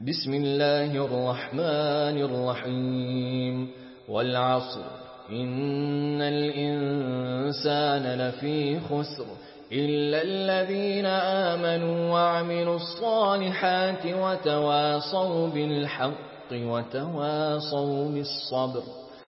بسم الله الرحمن الرحيم والعصر إن الإنسان لفي خسر إلا الذين آمنوا وعملوا الصالحات وتواصوا بالحق وتواصوا بالصبر